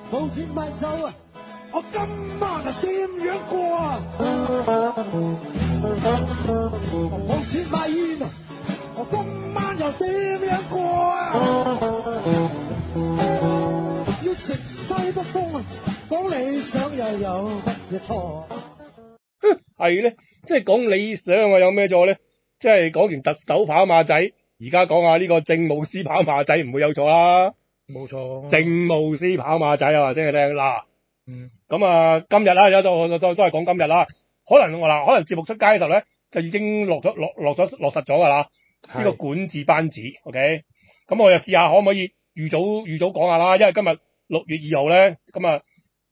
冇錢買酒啊！我今晚啊點樣過啊？冇錢買煙啊！我今晚又點樣過啊？要食西北風啊！講理想又有乜嘢錯？ 係咧，即係講理想啊，有咩錯咧？即係講完特首跑馬仔，而家講下呢個政務司跑馬仔，唔會有錯啦。 冇錯。 政務司跑馬仔啊，話先你聽嗱。 嗯。 咁啊，今日啦，都係講今日啦。可能節目出街嘅時候咧，就已經落實咗㗎啦。呢個管治班子 ，OK。咁我就試下可唔可以預早講下啦，因為今日6月2號咧，咁啊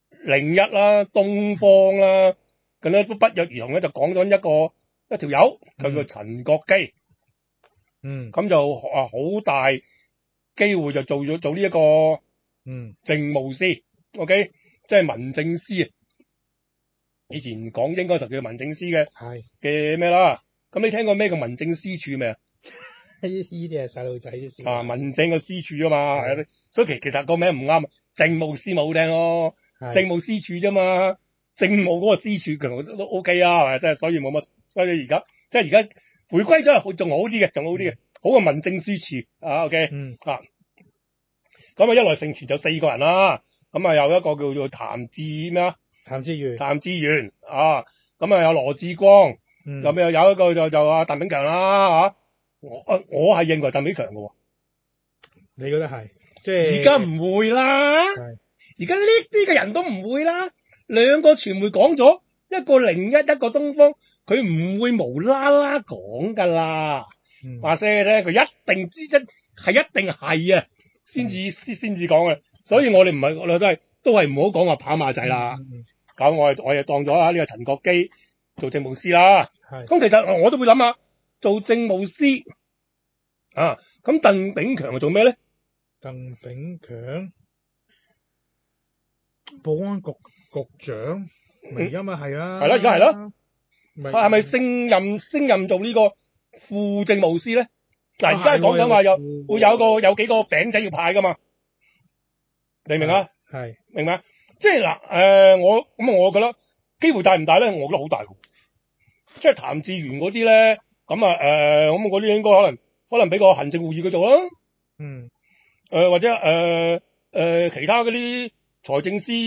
01啦，東方啦，咁咧都不約而同咧就講咗一條友，佢叫陳國基。 嗯。 咁就好大機會就做呢一個政務司 ，OK， 即係民政司啊。以前港英嗰時候叫民政司嘅咩啦。咁你聽過咩叫民政司署未啊？ 呢啲係細路仔啲事。 民政個司署啊嘛，係啊，所以其實個名唔啱，政務司咪好聽咯，政務司署啫嘛，政務嗰個司署其實都 OK 啊，係咪？即係所以冇乜，所以而家回歸咗仲好啲嘅，好過民政司署啊 ，OK， 咁啊一來盛傳就4個人啦，咁啊有一個叫做譚志源啊，咁啊有羅致光，咁有一個就阿鄧炳強啦嚇。我係認為鄧炳強嘅喎， 你覺得係？即係而家唔會啦，而家呢啲嘅人都唔會啦。兩個傳媒講咗，一個01，一個東方，佢唔會無啦啦講㗎啦。話聲咧，佢一定係啊，先至講嘅。所以我哋唔係，我哋都係唔好講話跑馬仔啦。咁我哋當咗呢個陳國基做政務司啦。咁其實我都會諗下。做政務司啊，咁鄧炳強係做咩咧？ 鄧炳強，保安局局長，而家咪係啦。 係啦，而家係啦。係咪升任做呢個副政務司咧？嗱，而家講緊話會有幾個餅仔要派噶嘛？你明啊？ 係。 明白？即係嗱，我覺得機會大唔大咧？我覺得好大。即係譚志源嗰啲咧。咁咁嗰啲應該可能俾個行政會議佢做啦。或者其他嗰啲財政司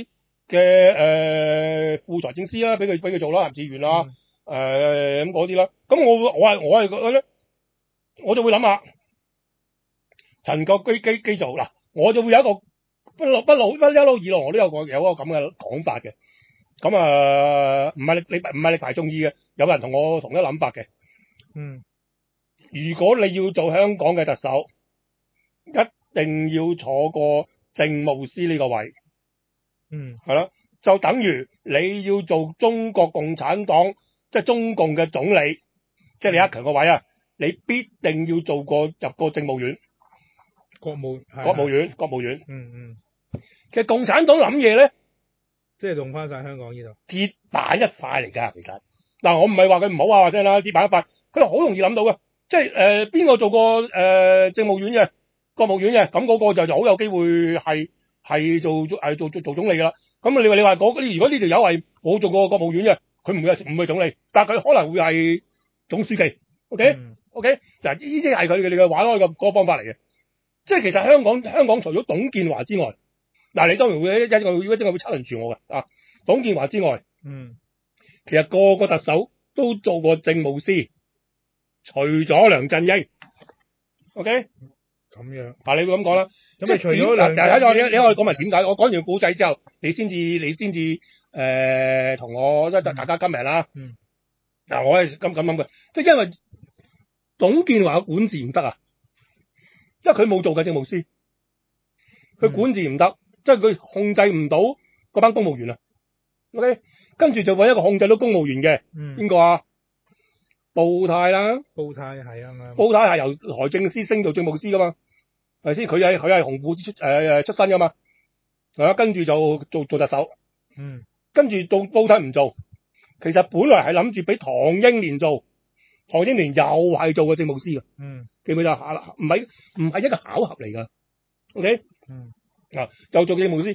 嘅副財政司啦，俾佢做啦，譚志源啦，咁嗰啲啦。咁我係覺得咧，我就會諗下陳國基做嗱，我就會有一個一路以來我都有個咁嘅講法嘅。咁唔係你排中意嘅，有人同我同一諗法嘅。如果你要做香港嘅特首，一定要坐過政務司呢個位，係啦，就等於你要做中國共產黨，即係中共嘅總理，即係李克強個位啊，你必定要入過政務院、國務院。其實共產黨諗嘢咧， 即係用翻晒香港呢度鐵板一塊嚟㗎。其實嗱，我唔係話佢唔好話真啦，鐵板一塊。佢好容易諗到嘅，即係邊個做過政務院嘅、國務院嘅，咁嗰個就好有機會係做總理㗎啦。咁你話如果呢條友係冇做過國務院嘅，佢唔會係總理，但係佢可能會係總書記。OK，嗱呢啲係佢哋嘅玩開嘅嗰個方法嚟嘅。即係其實香港除咗董建華之外，嗱你當然會一陣會 challenge 住我嘅啊。董建華之外，其實個個特首都做過政務司。除咗梁振英 ，OK， 咁樣， 你會咁講啦。 咁你除咗梁振英， 你可以講埋點解？我講完古仔之後，你先至同我大家今日啦。嗱，我係咁諗嘅，即係因為董建華嘅管治唔得啊，因為佢冇做嘅政務司，佢管治唔得，即係佢控制唔到嗰班公務員啊。OK， 跟住就揾一個控制到公務員嘅，邊個啊？布泰啦， 布泰係啊， 布泰係由財政司升做政務司噶嘛，係咪先？佢係紅褲出身噶嘛，跟住就做特首，跟住到布泰唔做，其實本來係諗住俾唐英年做，唐英年又係做個政務司噶，記唔記得啊？唔係一個巧合嚟噶 ，OK，又做政務司，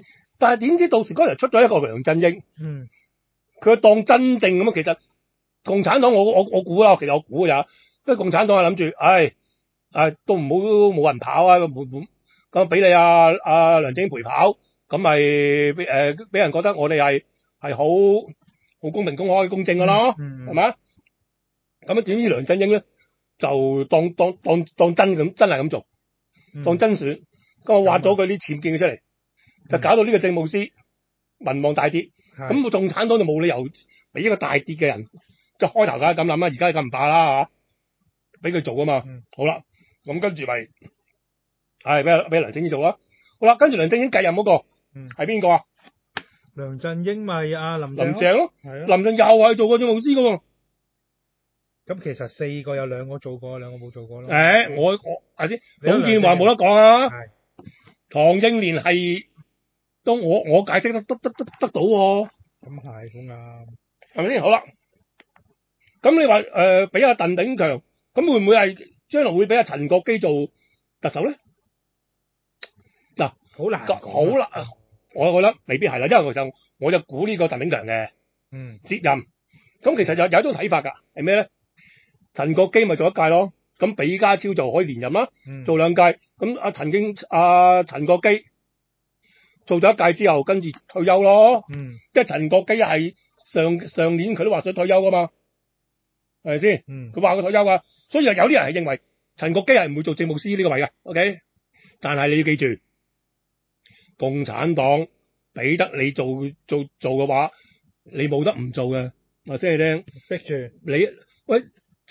但係點知到時嗰日出咗一個梁振英， 嗯， 佢當真正咁啊！其實共產黨我估啦，其實我估㗎咋，因為共產黨係諗住，都唔好冇人跑啊，咁俾你梁振英陪跑，咁咪俾人覺得我哋係好公平、公開、公正㗎咯，係咪啊？咁點知梁振英咧就當真係咁做，當真選，咁我挖咗佢啲僭建嘅出嚟，就搞到呢個政務司民望大跌。咁共產黨就冇理由俾一個大跌嘅人，即係開頭梗係咁諗啦，而家咁唔怕啦嚇，俾佢做啊嘛。好啦，咁跟住咪俾梁振英做啦。好啦，跟住梁振英繼任嗰個係邊個啊？ 梁振英咪阿林林鄭咯， 係啊， 林鄭又係做過政務司㗎喎。 咁其實4個有2個做過，2個冇做過咯。 我頭先董建華冇得講啊， 係唐英年係都我解釋得到喎。 咁係好啱。 係咪先？好啦，咁你話俾阿鄧炳強，咁會唔會係將來會俾阿陳國基做特首咧？嗱， 好難講， 好啦，我覺得未必係啦，因為我就估呢個鄧炳強嘅接任。咁其實有一種睇法㗎，係咩咧？陳國基咪做一屆咯，咁比家超就可以連任啦，做2屆。咁陳國基做咗1屆之後，跟住退休咯。因為陳國基係上年佢都話想退休㗎嘛，係咪先？佢話佢退休㗎，所以有啲人係認為陳國基係唔會做政務司呢個位嘅。OK， 但係你要記住，共產黨俾得你做嘅話，你冇得唔做嘅。話即係聽， 逼住你喂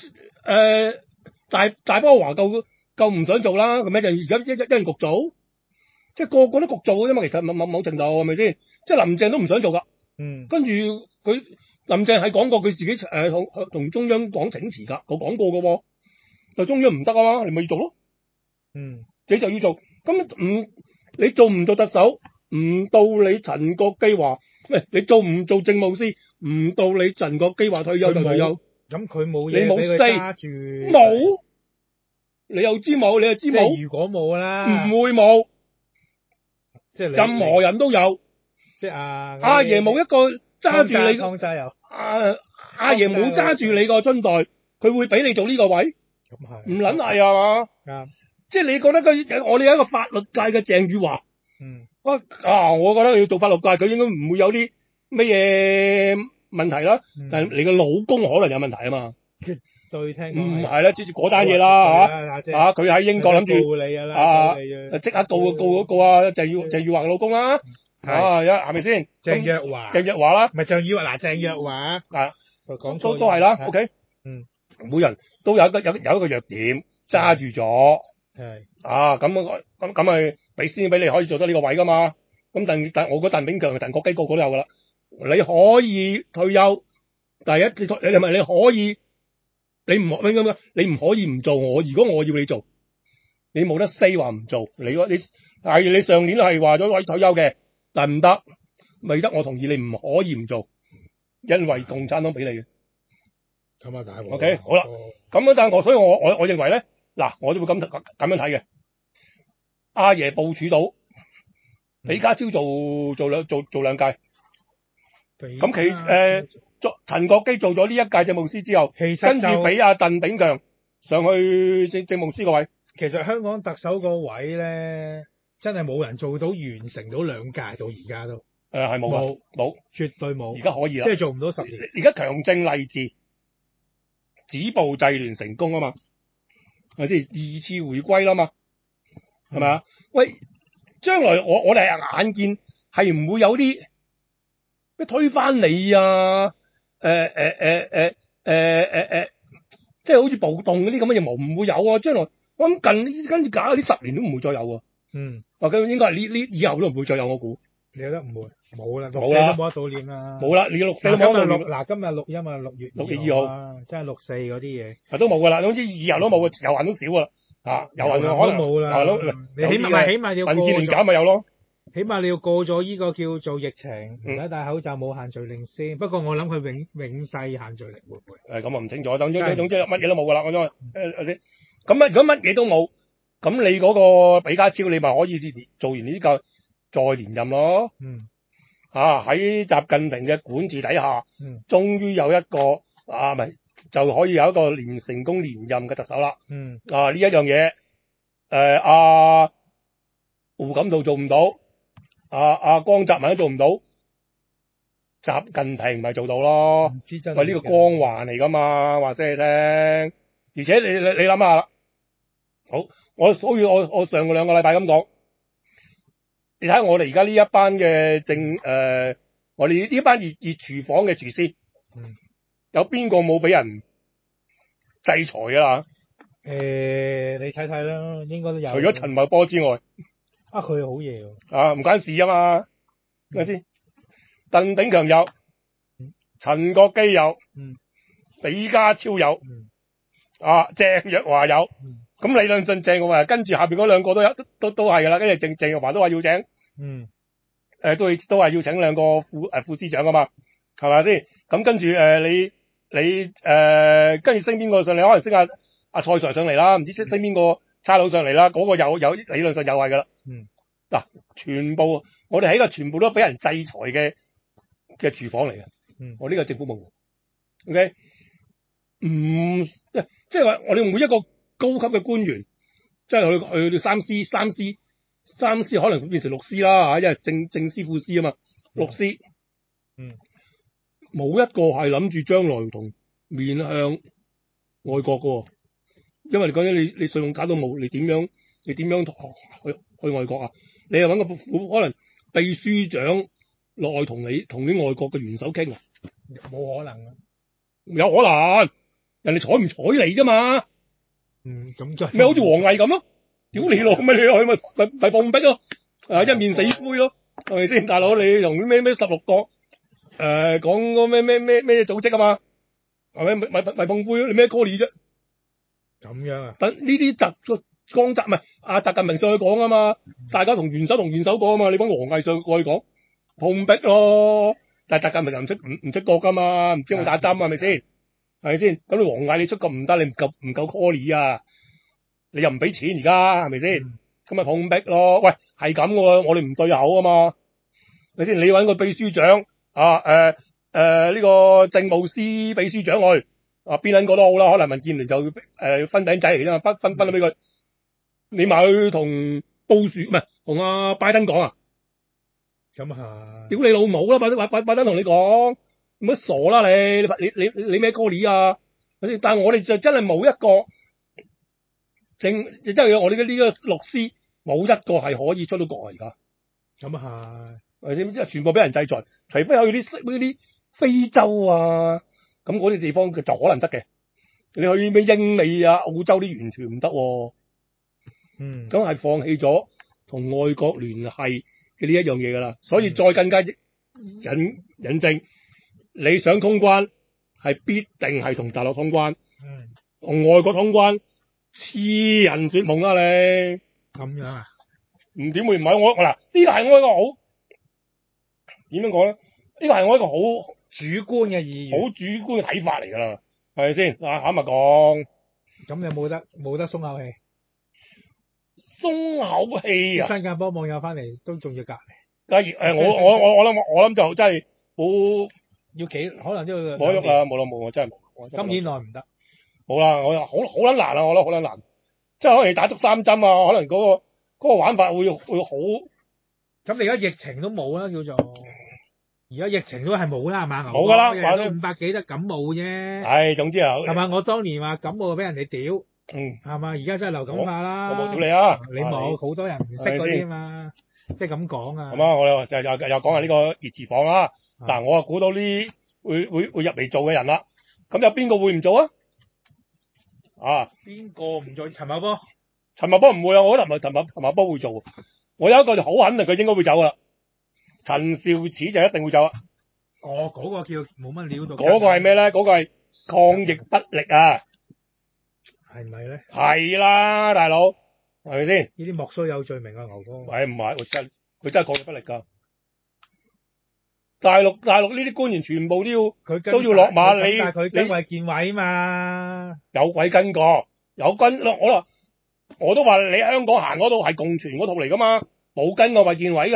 大波華夠唔想做啦，咁咪就而家一人焗做，即係個個都焗做嘅啫嘛。其實某程度係咪先？即係林鄭都唔想做㗎。跟住佢林鄭係講過佢自己同中央講請辭㗎，佢講過㗎喎。就中央唔得啊嘛，你咪要做咯。你就要做。咁你做唔做特首？唔到你陳國基話，喂，你做唔做政務司？唔到你陳國基話退休就退休。 咁佢冇嘢，你冇揸住冇，你又知冇，你又知冇。 如果冇啦， 唔會冇， 即係任何人都有。 即係阿爺冇一個揸住你，阿爺冇揸住你個樽袋，佢會俾你做呢個位？ 咁係唔撚係啊嘛？即係你覺得我哋有一個法律界嘅鄭宇華，我覺得要做法律界，佢應該唔會有啲乜嘢問題啦。但係你個老公可能有問題啊嘛？ 絕對聽唔係啦，即係嗰單嘢啦嚇，佢喺英國諗住即刻告鄭宇華嘅老公啦。係咪先？ 鄭若驊啦， 唔係鄭宇華嗱，鄭若驊講錯都係啦。OK， 每人都有一個弱點揸住咗，咁咪先俾你可以做得呢個位噶嘛。咁但我覺得鄧炳強、陳國基個個都有噶啦。你可以退休，第一你係咪你可以？你唔可以唔做我。如果我要你做，你冇得 say 話唔做。你上年係話咗退休嘅。但唔得，未得我同意你唔可以唔做，因為共產黨俾你嘅。 咁啊，大鑊。 OK， 好啦，咁但係所以我認為咧，嗱，我都會咁樣睇嘅。阿爺部署到，李家超做2屆，咁陳國基做咗呢1屆政務司之後，跟住俾阿鄧炳強上去政務司個位。 其實香港特首個位咧。真係冇人做到完成到2屆到而家都係冇， 絕對冇。 而家可以啦， 即係做唔到10年。 而家強政勵治，止暴制亂成功啊嘛，係即係2次回歸啦嘛，係咪啊？喂，將來我哋眼見係唔會有啲咩推翻你啊？即係好似暴動嗰啲咁嘅嘢唔會有啊！將來我諗跟住搞嗰啲10年都唔會再有啊。咁應該係呢以後都唔會再有，我估。 你覺得唔會？冇啦，6四都冇得悼念啦。 冇啦，你嘅6四都冇得悼念。 嗱，今日錄音啊，6月2號真係6四嗰啲嘢。 都冇噶啦，總之以後都冇嘅，遊行都少啊。遊行可能冇啦。你起碼要民建聯搞咪有咯。 起碼你要過咗呢個叫做疫情，唔使戴口罩，冇限聚令先。不過我諗佢永世限聚令會唔會？ 咁啊唔清楚。總之乜嘢都冇噶啦，我想先。咁如果乜嘢都冇？咁你嗰個比家超，你咪可以做完呢個再連任咯。喺習近平嘅管治底下，終於有一個就可以有一個成功連任嘅特首啦。呢一樣嘢，胡錦濤做唔到，江澤民都做唔到，習近平咪做到咯。喂，呢個光環嚟噶嘛，話俾你聽。而且你諗下啦，好，我上個2個禮拜咁講，你睇下我哋而家呢一班嘅我哋呢班熱廚房嘅廚師，有邊個冇俾人制裁㗎啦？ 你睇睇啦，應該都有。除咗陳茂波之外， 佢好嘢喎。 唔關事啊嘛，係咪先？鄧炳強有，陳國基有，李家超有，鄭若驊有。咁理論上鄭若驊跟住下邊嗰兩個都係㗎啦，跟住鄭若驊都話要請，都係要請兩個副司長㗎嘛，係咪先？咁跟住跟住升邊個上嚟？可能升阿蔡 Sir 上嚟啦，唔知升邊個差佬上嚟啦。嗰個有理論上又係㗎啦。嗱，全部我哋喺個全部都俾人制裁嘅廚房嚟嘅。我呢個政府部門 ，OK， 即係話我哋每一個高級嘅官員，即係去到三司可能會變成6司啦，因為正司副司啊嘛，6司，冇一個係諗住將來同面向外國㗎喎，因為你講緊你信用卡都冇，你點樣去外國啊？你又揾個可能秘書長落去同啲外國嘅元首傾啊？ 冇可能啊！ 有可能，人哋睬唔睬你啫嘛？ 咁就咪好似王毅咁咯？屌你老味，你去咪放逼咯？一面死灰咯，係咪先？大佬你同咩16國講個咩組織啊嘛？係咪放灰咯？你咩 call 你啫？ 咁樣啊？ 等呢啲江澤唔係習近平上去講啊嘛，大家同元首講啊嘛，你講王毅上過去講碰壁咯，但係習近平唔出國噶嘛，唔知我打針係咪先？係咪先？咁你王毅你出國唔得，你唔夠 call 啊，你又唔俾錢而家係咪先？咁咪碰壁咯。喂，係咁喎，我哋唔對口啊嘛，係咪先？你揾個秘書長呢個政務司秘書長去邊撚個都好啦，可能民建聯就分餅仔嚟啫嘛，分咗俾佢。你咪去同布殊唔係同阿拜登講啊？ 咁係屌你老母啦！拜登同你講，唔好傻啦你咩 call 啊？但係我哋就真係冇一個真係我哋嘅呢個律師冇一個係可以出到國啊！而家咁係係先，即係全部俾人制裁，除非去啲非洲啊，咁嗰啲地方就可能得嘅。你去咩英美啊、澳洲啲完全唔得喎。咁係放棄咗同外國聯繫嘅呢一樣嘢㗎啦，所以再更加引證，你想通關係必定係同大陸通關，同外國通關痴人說夢啦你。 咁樣啊？ 唔點會唔係我嗱？呢個係我一個好點樣講咧？呢個係我一個好主觀嘅意願， 好主觀嘅睇法嚟㗎啦，係咪先？坦白講， 咁你冇得鬆口氣。 鬆口氣啊！ 新加坡網友翻嚟都仲要隔離。 我諗就真係好要企，可能都要冇喐啦，冇真係冇。 今年內唔得。 冇啦，我好撚難啊！我覺得好撚難，即係可能你打足3針啊，可能嗰個玩法會好。 咁你而家疫情都冇啦，叫做而家疫情都係冇啦，係嘛？ 冇㗎啦， 話到500幾得感冒啫。 係，總之啊， 係嘛？我當年話感冒俾人哋屌。係嘛？而家真係流感化啦。 我冇屌你啊！ 你冇，好多人唔識嗰啲啊嘛，即係咁講啊。 咁啊，我又講下呢個熱廚房啦。嗱，我啊估到呢會入嚟做嘅人啦。咁有邊個會唔做啊？ 邊個唔做？陳茂波唔會啊！我覺得陳茂波會做。我有一個就好肯定佢應該會走啦。陳肇始就一定會走啊。 嗰個叫冇乜料到。 嗰個係咩咧？嗰個係抗疫不力啊！ 係咪咧？ 係啦，大佬，係咪先？ 呢啲莫須有罪名啊，牛哥。 喂，唔係，佢真係抗疫不力㗎。大陸呢啲官員全部都要落馬， 但係佢跟衛健委嘛。 有鬼跟過，我都話你香港行嗰度係共存嗰套嚟㗎嘛，冇跟過衛健委㗎。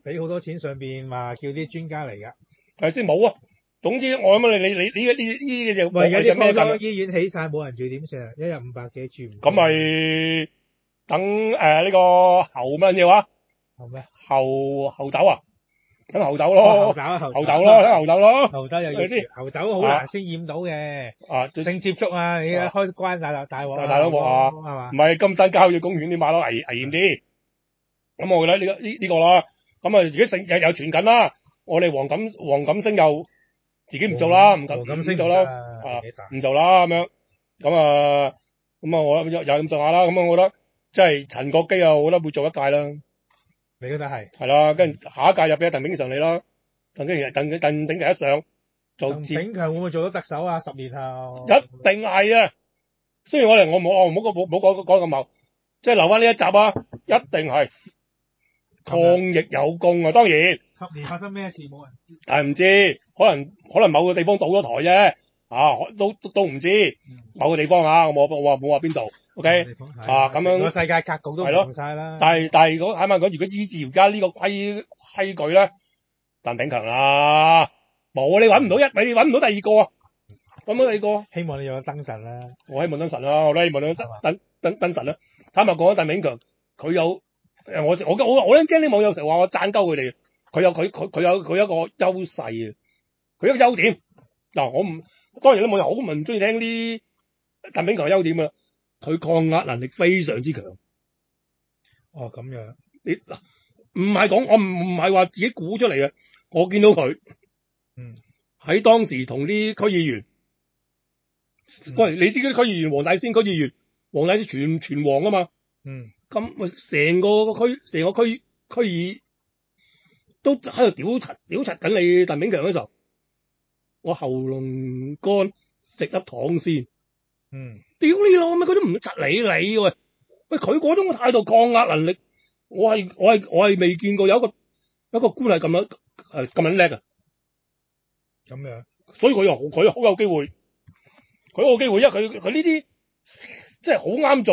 俾好多錢上邊話叫啲專家嚟㗎。 係先冇啊。總之我諗你呢啲就喂，而家啲咩方艙醫院起晒，冇人住點算啊？一日500幾住唔到。 咁咪等呢個猴乜嘢話？ 係咩？ 猴豆啊？等猴豆咯， 猴豆啊， 猴豆咯，等猴豆咯。 猴豆又要係咪先猴豆好難先染到嘅，性接觸啊！你而家開關大鑊大鑊啊， 係嘛？ 唔係金山郊野公園啲馬騮危險啲。咁我覺得呢個啦。咁啊，如果成日有傳緊啦，我哋黃錦星又自己唔做啦，唔做啦，唔做啦咁樣。咁啊，我有咁上下啦。咁我覺得即係陳國基啊，我覺得會做一屆啦。 你覺得係？ 係啦，跟住下一屆就俾鄧炳強嚟啦。鄧炳強一上做鄧炳強會唔會做到特首啊？10年後一定係啊！雖然我冇講咁茂，即係留翻呢一集啊，一定係抗疫有功啊！當然 10年發生咩事冇人知， 但係唔知，可能某個地方倒咗台啫，都唔知某個地方啊，我冇話邊度 ，OK 咁樣個世界格局都唔同晒啦。 但係如果如果依照而家呢個規矩咧，鄧炳強啦，冇你揾唔到你揾唔到第二個啊！揾唔到第二個， 希望你有燈神啦。 我希望燈神啦，我都希望你燈神啦。坦白講，鄧炳強佢有我驚啲網友成日話我讚鳩佢哋，佢有一個優勢啊，佢一個優點嗱，我唔當然啲網友好唔中意聽啲鄧炳強嘅優點啊，佢抗壓能力非常之強。 哦，咁樣你嗱唔係講我唔係話自己估出嚟嘅，我見到佢喺當時同啲區議員。喂，你知嗰啲區議員黃大仙區議員全黃啊嘛，咁成個區議都喺度屌柒緊你鄧炳強嗰時候，我喉嚨乾食粒糖先，屌你老味，佢都唔柒理你喂，佢嗰種態度抗壓能力，我係未見過有一個官係咁樣叻啊， 咁樣，所以佢好有機會。佢有機會，因為佢呢啲即係好啱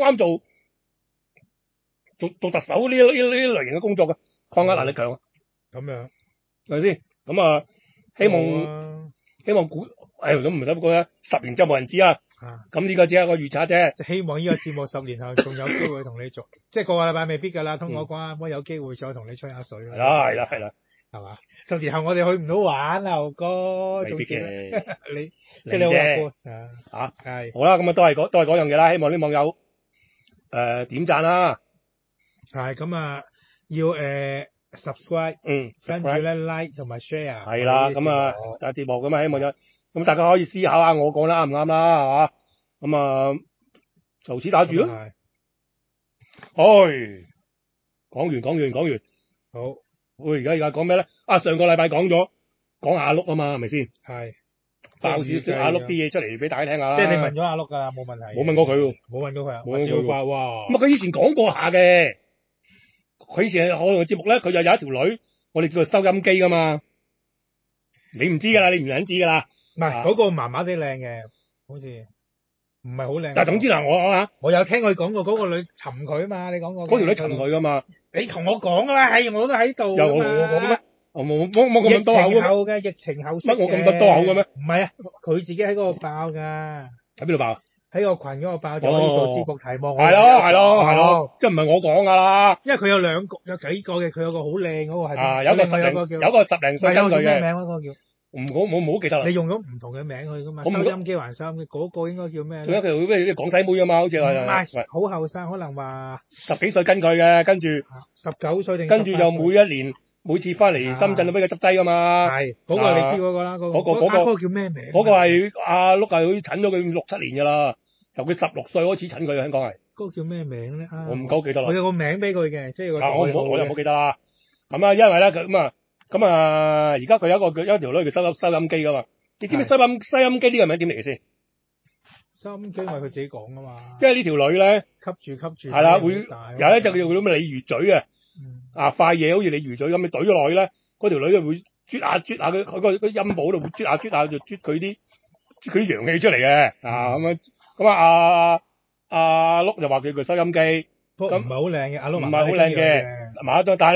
做特首呢類型嘅工作嘅，抗壓能力強啊。 咁樣係咪先？咁啊，希望估咁唔使估啦，10年之後冇人知啊。咁呢個只係一個預測啫。 即係希望呢個節目10年後仲有機會同你做，即係個禮拜未必㗎啦，通過關，不過有機會再同你吹下水。係啦， 係嘛？10年後我哋去唔到玩啊，牛哥。 未必嘅， 你即係你好樂觀係好啦，咁啊都係嗰樣嘢啦。希望啲網友點讚啦。 係咁啊，要subscribe，跟住咧 like 同埋 share。 係啦，咁啊節目咁啊，希望咁大家可以思考下我講得啱唔啱啦，係嘛？咁啊就此打住咯。講完。 好。 而家講咩咧？上個禮拜講阿碌啊嘛，係咪先？ 係爆少少阿碌啲嘢出嚟俾大家聽下啦。 即係你問咗阿碌㗎啦，冇問題。 冇問過佢喎。 冇問過佢啊？ 冇問過佢。 哇！ 咁佢以前講過下嘅。佢以前我嘅節目咧，佢就有一條女，我哋叫做收音機㗎嘛。你唔知㗎啦，你唔想知㗎啦。 唔係嗰個麻麻地靚嘅，好似唔係好靚。 但係總之嗱， 我有聽佢講過嗰個女尋佢啊嘛，你講過。 嗰條女尋佢㗎嘛？ 你同我講㗎啦，係我都喺度。 有我咩？我冇咁多口嘅。 疫情後乜我咁多口嘅咩？ 唔係啊，佢自己喺嗰度爆㗎。 喺邊度爆？ 喺個群嗰度爆，就可以做節目題目。 係咯，即係唔係我講㗎啦。 因為佢有幾個嘅，佢有個好靚嗰個係。 有個10零歲嘅。 咩名嗰個叫？ 唔好記得啦。 你用咗唔同嘅名去㗎嘛？收音機還收音機，嗰個應該叫咩？ 仲有佢咩港西妹啊嘛，好似話。 唔係，好後生，可能話 10幾歲跟佢嘅，跟住 19歲定。 跟住又每次翻嚟深圳都俾佢執劑㗎嘛。 係嗰個你知嗰個啦，嗰個叫咩名？ 嗰個係阿碌係好似診咗佢6、7年㗎啦，由佢16歲開始診佢，香港係。 嗰個叫咩名咧？ 我唔夠記得啦。 我有個名俾佢嘅，即係我又冇記得啦。咁啊，因為咧咁啊，而家佢有一條女叫收音機㗎嘛。你知唔知收音機呢個名點嚟嘅先？ 收音機因為佢自己講㗎嘛。 因為呢條女咧吸住。 係啦，會有一隻叫做咩鯉魚嘴啊。塊嘢好似鯉魚嘴咁，你懟咗落去咧，嗰條女就會啜下佢個陰部度會啜下就啜佢啲陽氣出嚟嘅。咁阿碌就話佢收音機，咁唔係好靚嘅，阿碌唔係好靚嘅，但係咧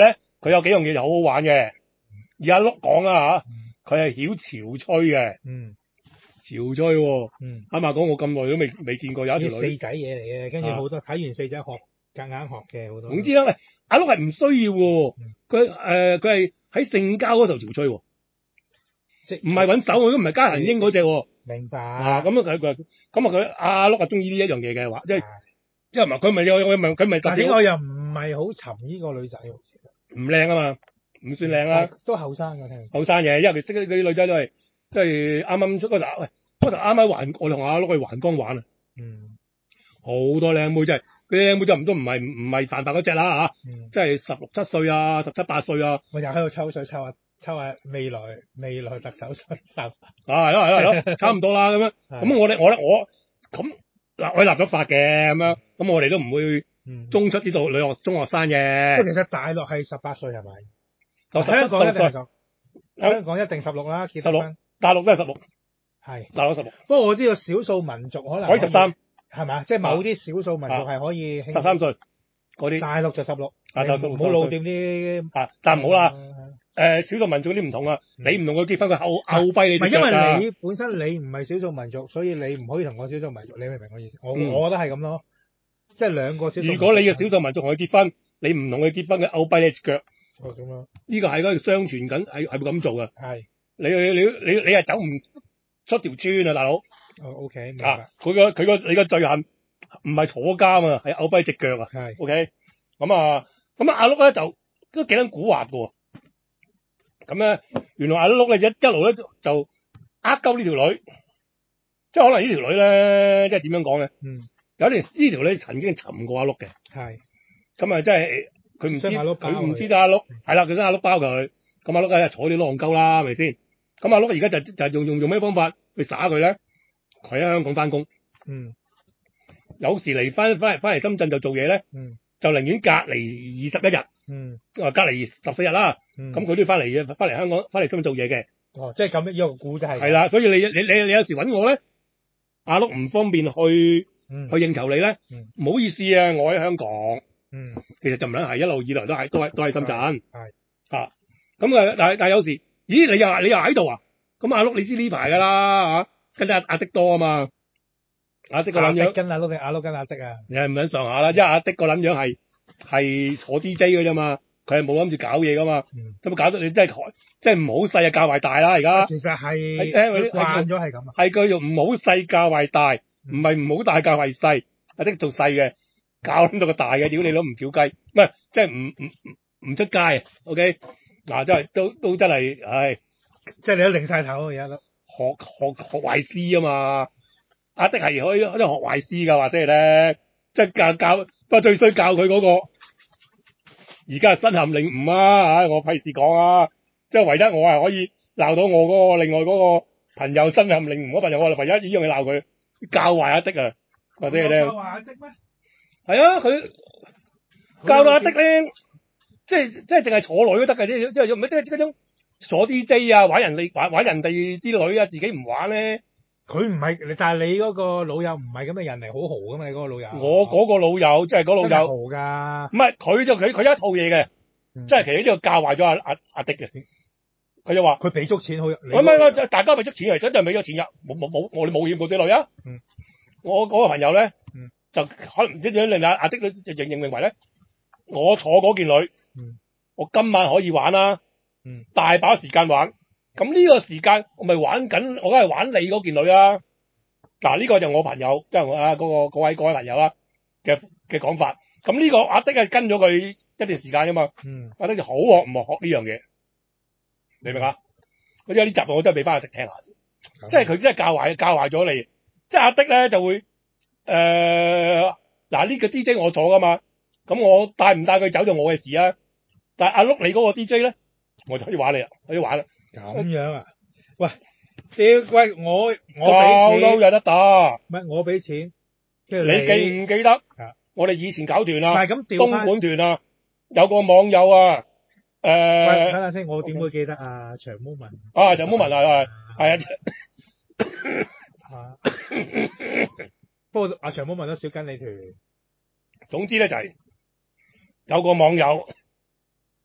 佢有幾樣嘢就好好玩嘅。而阿碌講啦嚇，佢係曉潮吹嘅。潮吹喎。啱啱講我咁耐都未見過有一條女。 四仔嘢嚟嘅，跟住好多睇完四仔夾硬學嘅好多。 總之啦，喂，阿碌係唔需要喎。佢係喺性交嗰時候潮吹喎。即唔係揾手，都唔係加藤鷹嗰隻喎。 明白。 佢阿碌係中意呢一樣嘢嘅話，即係唔係佢咪佢咪。 但係我又唔係好沉呢個女仔喎。 唔靚啊嘛，唔算靚啊。 都後生嘅聽。 後生嘅，因為佢識嗰啲女仔都係即係啱啱出嗰陣，喂，嗰陣啱啱我同阿碌去環江玩啊。好多靚妹真係，嗰啲靚妹就唔係泛泛嗰隻啦嚇，即係16、17歲啊，17、18歲啊。 我又喺度抽水抽下未來特首水立。 係咯，差唔多啦咁樣。咁我咁嗱，我立咗法嘅咁樣，咁我哋都唔會中出呢度中學生嘅。 其實大陸係18歲係咪？ 香港一定16， 香港一定16啦，16， 大陸都係16， 係大陸16。不過我知道少數民族可能可以13， 係咪？即係某啲少數民族係可以 13歲嗰啲。大陸就16， 唔好老掂啲。 但唔好啦。少數民族啲唔同啊，你唔同佢結婚，佢後跛你隻腳㗎。 因為你本身你唔係少數民族，所以你唔可以同我少數民族，你明唔明我意思？我覺得係咁咯，即係兩個少數民族。 如果你嘅少數民族同佢結婚，你唔同佢結婚，佢後跛你隻腳。 咁咯。呢個係嗰個相傳緊，係會咁做㗎。 係。你係走唔出條村啊，大佬。 OK，明白。 你個罪行唔係坐監啊，係後跛隻腳啊。 係。 OK，咁阿碌咧就都幾撚蠱惑㗎喎。咁咧，原來阿碌咧一路咧就呃鳩呢條女，即係可能呢條女咧，即係點樣講咧？有段呢條女曾經尋過阿碌嘅。係。咁即係佢唔知道阿碌係啦，佢想阿碌包佢。咁阿碌梗係坐啲浪鳩啦，係咪先？咁阿碌而家就用咩方法去耍佢咧？佢喺香港翻工。有時翻嚟深圳就做嘢咧。就寧願隔離21日。隔離14日啦。咁佢都要翻嚟香港，翻嚟深圳做嘢嘅。 即係咁樣，呢個故就係。係啦，所以你有時揾我咧，阿碌唔方便去應酬你咧，唔好意思啊，我喺香港。其實就唔係一路以來都喺深圳。係。咁但係有時，咦你又喺度啊？咁阿碌你知呢排㗎啦嚇，跟阿的多啊嘛。阿的個撚樣跟阿碌定阿碌跟阿的啊？ 你係唔撚上下啦，因為阿的個撚樣係坐 DJ 㗎啫嘛。佢係冇諗住搞嘢噶嘛，咁搞到你真係唔好細啊教壞大啦而家。 其實係慣咗係咁啊。 係佢用唔好細教壞大，唔係唔好大教壞細，阿的做細嘅，教到個大嘅，屌你都唔叫雞，唔係即係唔出街啊 ，OK，嗱真係都真係，唉， 即係你都擰晒頭而家都學壞師啊嘛，阿的係可以學壞師噶，話即係咧，即係教，不過最衰教佢嗰個。而家係身陷囹圄啊！我費事講啊，即係唯一我係可以鬧到我嗰個另外嗰個朋友身陷囹圄嗰朋友，我係唯一呢樣嘢鬧佢教壞阿的啊，或者係咧。教壞阿的咩？係啊，佢教到阿的咧，即係淨係坐耐都得嘅，即係唔係即係嗰種坐 DJ 啊，玩人哋啲女啊，自己唔玩咧。 佢唔係，但係你嗰個老友唔係咁嘅人嚟，好豪噶嘛？你嗰個老友， 我嗰個老友即係嗰老友真係豪噶。唔係佢一套嘢嘅，即係其實呢個教壞咗阿的嘅。佢就話佢俾足錢好，唔係大家俾足錢嚟，真係俾咗錢㗎，冇我哋冇險冇啲女啊。我嗰個朋友咧，就可能唔知點樣令阿的就認為咧，我坐嗰件女，我今晚可以玩啦，大把時間玩。咁呢個時間我咪玩緊，我梗係玩你嗰件女啦。嗱呢個就我朋友，即係我嗰位朋友啦嘅講法。咁呢個阿的係跟咗佢一段時間㗎嘛。阿的就好學唔學呢樣嘢，明唔明啊？好似有啲集我真係俾翻阿的聽下，即係佢真係教壞咗你。即係阿的咧就會嗱呢個 DJ 我坐㗎嘛，咁我帶唔帶佢走就我嘅事啊。但係阿碌你嗰個 DJ 咧，我就可以玩你啦，可以玩啦。 咁樣啊？喂，我俾錢都有得打， 唔係我俾錢， 你記唔記得？我哋以前搞團啊，東莞團啊，有個網友啊， 等下先，我點會記得啊？長毛文長毛文係啊，不過阿長毛文都少跟你團。 總之咧就係有個網友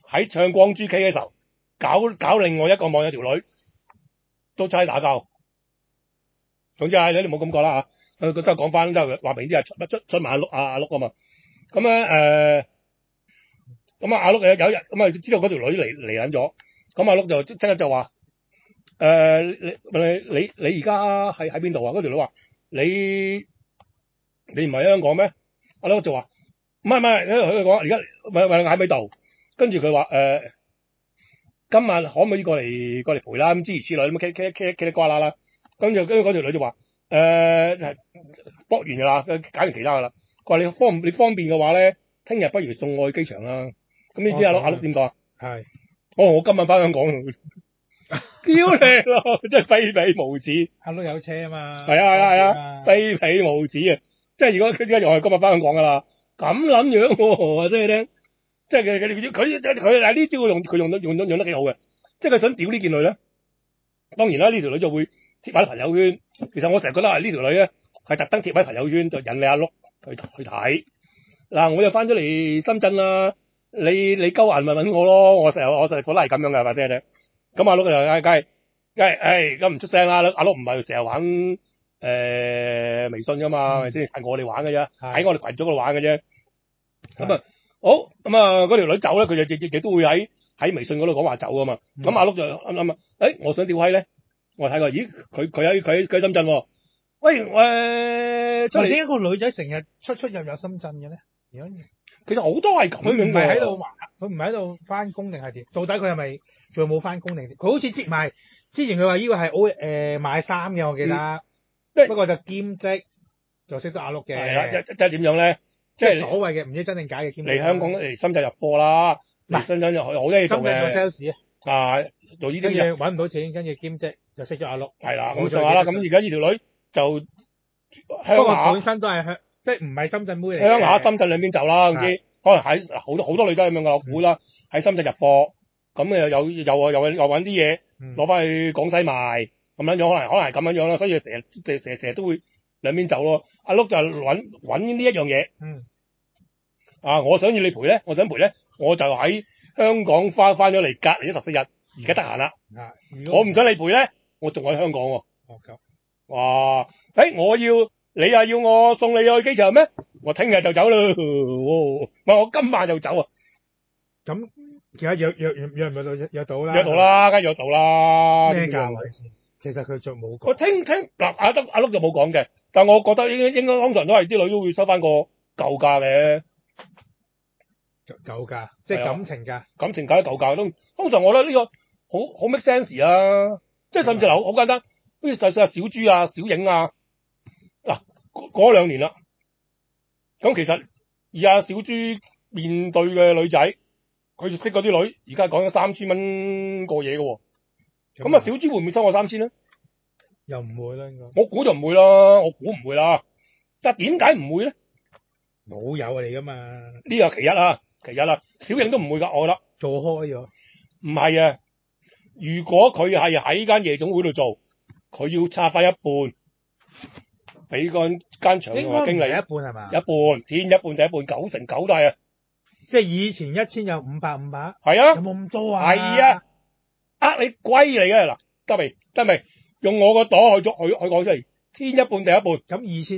喺唱光珠 K 嘅時候搞另外一個網友條女都差打交。總之你哋冇咁講啦嚇，佢都係講翻都係話明啲係出埋阿碌啊嘛。咁咧咁阿碌有一日咁啊知道嗰條女嚟緊咗，咁阿碌就即刻就話你而家喺邊度啊？嗰條女話你唔係喺香港咩？阿碌就話唔係，佢講而家咪喺度。跟住佢話今晚可唔可以過嚟陪啦？咁諸如此類咁茄哩呱啦啦。跟住嗰條女就話搏完㗎啦，搞完其他㗎啦。佢話你方便嘅話咧，聽日不如送我去機場啦。咁你知阿碌點講啊？係我今晚翻香港，屌你咯，真係卑鄙無恥。阿碌有車啊嘛。係啊，卑鄙無恥啊！即係如果佢又係今日翻香港㗎啦，咁撚樣喎，話俾你聽。即係佢呢招用得幾好嘅，即係佢想屌呢件女咧。當然啦，呢條女就會貼喺朋友圈。其實我成日覺得呢條女咧係特登貼喺朋友圈，就引你阿碌去睇。嗱，我又翻咗嚟深圳啦，你鳩人咪揾我咯。我成日覺得係咁樣嘅，或者咧。咁阿碌就梗係咁唔出聲啦。阿碌唔係成日玩微信噶嘛，係咪先？係我哋玩嘅啫，喺我哋群組嗰度玩嘅啫。咁啊。好咁啊！嗰條女走咧，佢就亦都會喺微信嗰度講話走噶嘛。咁阿碌就諗我想屌閪咧，我睇過，咦佢喺深圳喎。喂出嚟， 點解個女仔成日出入有深圳嘅咧？ 其實好多係咁樣嘅。 佢唔係喺度翻工定係點？到底佢係咪仲有冇翻工定？佢好似接埋之前佢話呢個係賣衫嘅，我記得。不過就兼職就識得阿碌嘅。係啦， 即係點樣咧？即係所謂嘅唔知真定假嘅兼職。 嚟香港嚟深圳入貨啦，嚟深圳好多嘢做嘅。 深圳做 sales 啊，做呢啲嘢揾唔到錢，跟住兼職就識咗阿碌。係啦，咁上下啦。咁而家呢條女就鄉下本身都係即係唔係深圳妹嚟。 鄉下深圳兩邊走啦，唔知可能喺好多女都係咁樣嘅，我估啦。喺深圳入貨，咁又揾啲嘢攞翻去廣西賣，咁樣樣可能係咁樣樣啦。所以成日都會兩邊走咯。阿碌就揾呢一樣嘢。我想要你陪咧，我就喺香港翻咗嚟隔離咗14日，而家得閒啦。我唔想你陪咧，我仲喺香港喎。哇！你要我送你去機場咩？我聽日就走啦。唔係我今晚就走啊。咁其實約唔約到啦？約到啦，梗係約到啦。咩價位先？其實佢仲冇講。我聽嗱阿碌就冇講嘅，但我覺得應該通常都係啲女都會收翻個舊價嘅。舊價即係感情價，感情價舊價通常我覺得呢個好 make sense 啊！即係甚至好簡單，好似細小豬啊、小影啊，嗱嗰2年啦。咁其實而家小豬面對嘅女仔，佢識嗰啲女，而家講緊3000蚊過夜嘅喎。咁小豬會唔會收我3000咧？又唔會啦，應該。我估就唔會啦，我估唔會啦。但係點解唔會咧？老友嚟噶嘛？呢個其一啦。小影都唔會㗎，我覺得做開咗。唔係啊，如果佢係喺間夜總會度做，佢要拆翻一半，俾間場嘅經理。一半係嘛？一半，填一半就一半，9成9都係啊。即係以前1000有500。係啊。有冇咁多啊？係啊。你龜嚟嘅嗱，得未？用我個朵去講出嚟，填一半定一半。咁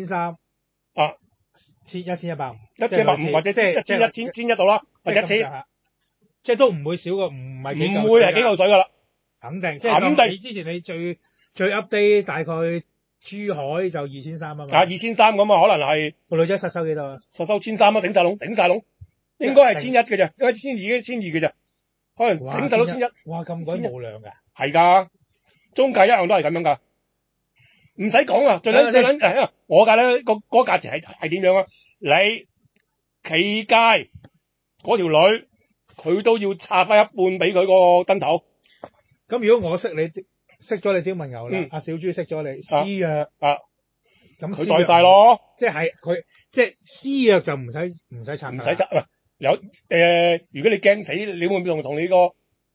2300。1150，或者即係1100到啦，或者1000，即係都唔會少過，唔係幾嚿水。唔會係幾嚿水噶啦，肯定。即係肯定。之前你最 update 大概珠海就2300啊嘛。2300咁啊，可能係個女仔實收幾多啊？實收1300啊，頂晒籠，應該係1100嘅啫，因為1200嘅啫，可能頂晒到1100。哇，咁鬼無良㗎。係㗎，中介一樣都係咁樣㗎。唔使講啊，最撚我價咧個價錢係點樣啊？你企街嗰條女，佢都要拆翻一半俾佢個燈頭。咁如果我識咗你刁文牛啦，阿小豬識咗你私約咁佢代晒咯。即係佢即係私約就唔使拆。唔使拆有如果你驚死，你會唔會同你個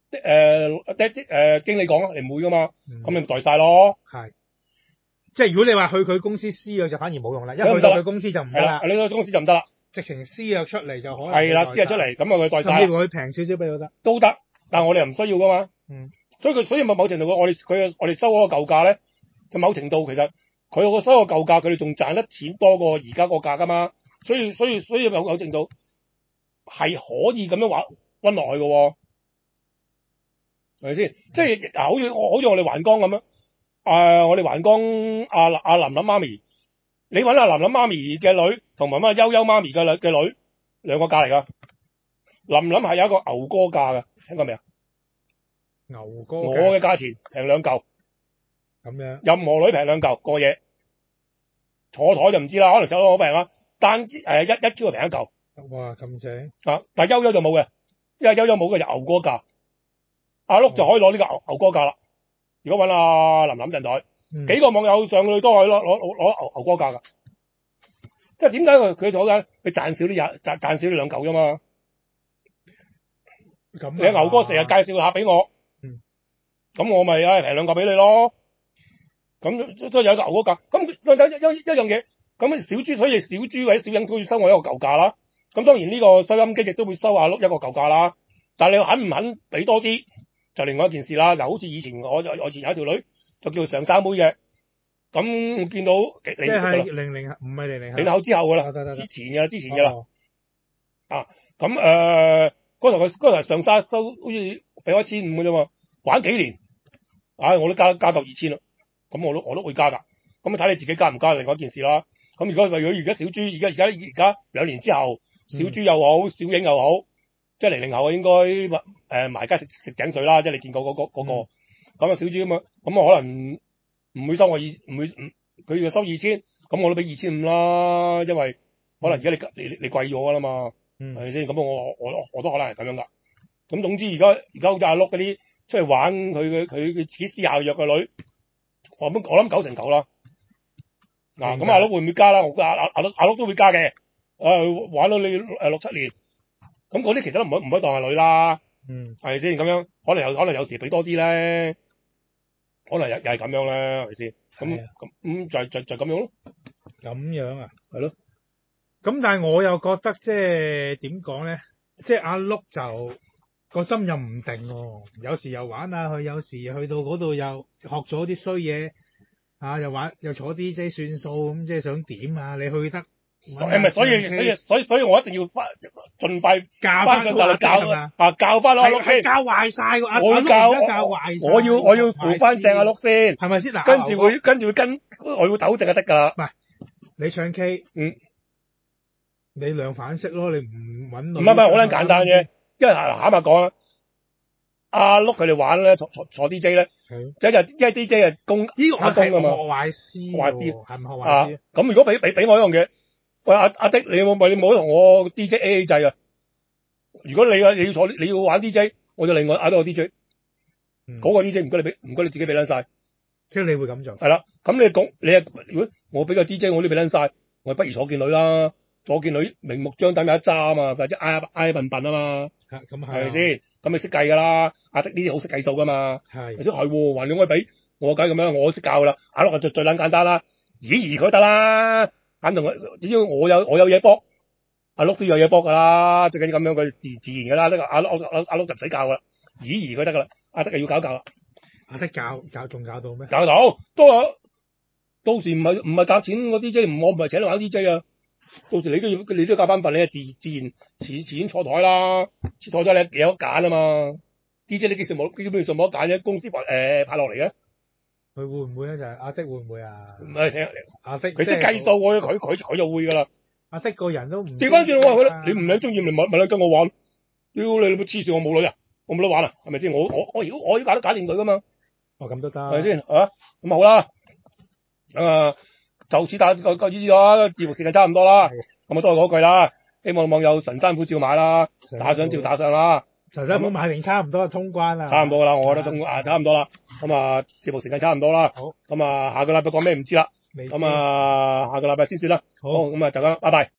經理講啊？你唔會噶嘛？咁你咪代晒咯。係。即係如果你話去佢公司私約就反而冇用啦，一去到佢公司就唔得啦。你去公司就唔得啦。 直情私約出嚟就可能係啦，私約出嚟，咁啊佢代晒甚至乎佢平少少俾佢得。 都得，但係我哋又唔需要噶嘛。所以某程度我哋收嗰個舊價咧，就某程度其實佢個收個舊價，佢哋仲賺得錢多過而家個價噶嘛。所以某程度係可以咁樣溫落去嘅喎，係咪先？即係好似我哋環江咁樣，我哋環江阿琳琳媽咪，你揾阿琳琳媽咪嘅女同埋乜悠悠媽咪嘅女兩個價嚟㗎。琳琳係有一個牛哥價㗎，聽過未啊？ 牛哥我嘅價錢平2嚿， 咁樣任何女平2嚿過夜，坐台就唔知啦，可能手攞好平啦，單一 Q 就平1嚿。 哇，咁正啊！但係悠悠就冇嘅，因為悠悠冇嘅就牛哥價，阿碌就可以攞呢個牛哥價啦。如果揾阿琳琳陣台，幾個網友上去都可以攞牛哥價㗎。即係點解佢做緊？佢賺少啲賺少啲2嚿啫嘛。 咁你牛哥成日介紹下俾我，咁我咪平2嚿俾你咯。咁都有一個牛哥價。咁一樣嘢，咁小豬所以小豬或者小鷹都要收我一個舊價啦。咁當然呢個收音機亦都會收阿碌一個舊價啦。但係你肯唔肯俾多啲，就另外一件事啦。就好似以前我以前有一條女就叫上山妹嘅，咁見到即係00唔係00 後之後㗎啦，之前㗎啦。咁嗰頭上山收好似俾我1500㗎啫嘛，玩幾年，我都加夠2000啦。咁我都會加㗎。咁睇你自己加唔加另外一件事啦。咁如果而家小豬而家2年之後，小豬又好，小鷹又好，即係00後應該埋街食井水啦，即係你見過嗰個。咁啊小豬咁啊，咁可能唔會收我佢要收2000，咁我都俾2500啦，因為可能而家你貴咗㗎啦嘛，係咪先？咁我都可能係咁樣㗎。咁總之而家好似阿碌嗰啲出去玩佢自己私下約個女，我諗9成9啦。咁阿碌會唔會加啦？我阿碌都會加嘅。玩到你6-7年，咁嗰啲其實都唔可以當係女啦。係咪先？咁樣可能有時俾多啲咧，可能又係咁樣咧，係咪先？咁就咁樣咯。 咁樣啊？ 係咯。 咁但係我又覺得即係點講咧？即係阿碌就個心又唔定喎，有時又玩下佢，有時去到嗰度又學咗啲衰嘢，又坐 DJ 算數，咁即係想點啊？你去得？ 所以我一定要盡快教翻上大陸教翻阿碌先， 教壞晒個阿碌， 我要扶翻正阿碌先， 係咪先？嗱， 跟住會我要糾正就得㗎啦。 唔係你唱 K，你量反式咯，你唔揾女。 唔係好撚簡單嘅，因為坦白講啦，阿碌佢哋玩咧坐 DJ 咧，即係 DJ 係工打工㗎嘛， 學壞師，係咪學壞師？ 咁如果俾我一樣嘢。喂阿迪，你冇同我 DJ AA 制啊？如果你要玩 DJ， 我就另外嗌多個 DJ，嗰個 DJ 唔該你自己俾撚晒。 即係你會咁做？係啦，咁如果我俾個 DJ 我都俾撚晒，我不如坐見女啦，坐見女明目張膽有一揸啊嘛，或者嗌笨笨啊嘛， 咁係咪先？咁你識計㗎啦，阿迪呢啲好識計數㗎嘛，或者係喎，還兩位俾我計咁樣，我識教㗎啦，阿碌就最撚簡單啦，移佢得啦。肯定只要我有嘢搏，阿碌都有嘢搏㗎啦，最緊要咁樣佢自然㗎啦。呢個阿碌就唔使教㗎啦，移佢得㗎啦。阿德就要搞啦。 阿德教仲教到咩？ 教到都有，到時唔係夾錢嗰 DJ， 我唔係請你玩 DJ 啊。到時你都要教翻份，你係自然遲先坐台啦，坐台你有得揀啊嘛。DJ 你基本上冇得揀嘅，公司派落嚟嘅。 佢會唔會咧？就係阿迪會唔會啊？ 唔係聽阿迪， 佢識計數喎，佢就會㗎啦。 阿迪個人都唔調翻轉我話佢，你唔係中意咪嚟跟我玩。屌你冇黐線，我冇女啊，我冇得玩啊，係咪先？我要搞掂佢㗎嘛。 咁都得， 係咪先？咁好啦。就此打個呢啲啦，節目時間差唔多啦。咁都係嗰句啦，希望網友神山虎照買啦，打賞照打上啦。 神山虎買定差唔多通關啦。 差唔多啦，我覺得差唔多啦。咁節目時間差唔多啦。好。咁下個禮拜講咩唔知啦。咁下個禮拜先算啦。好。咁就咁啦，拜拜。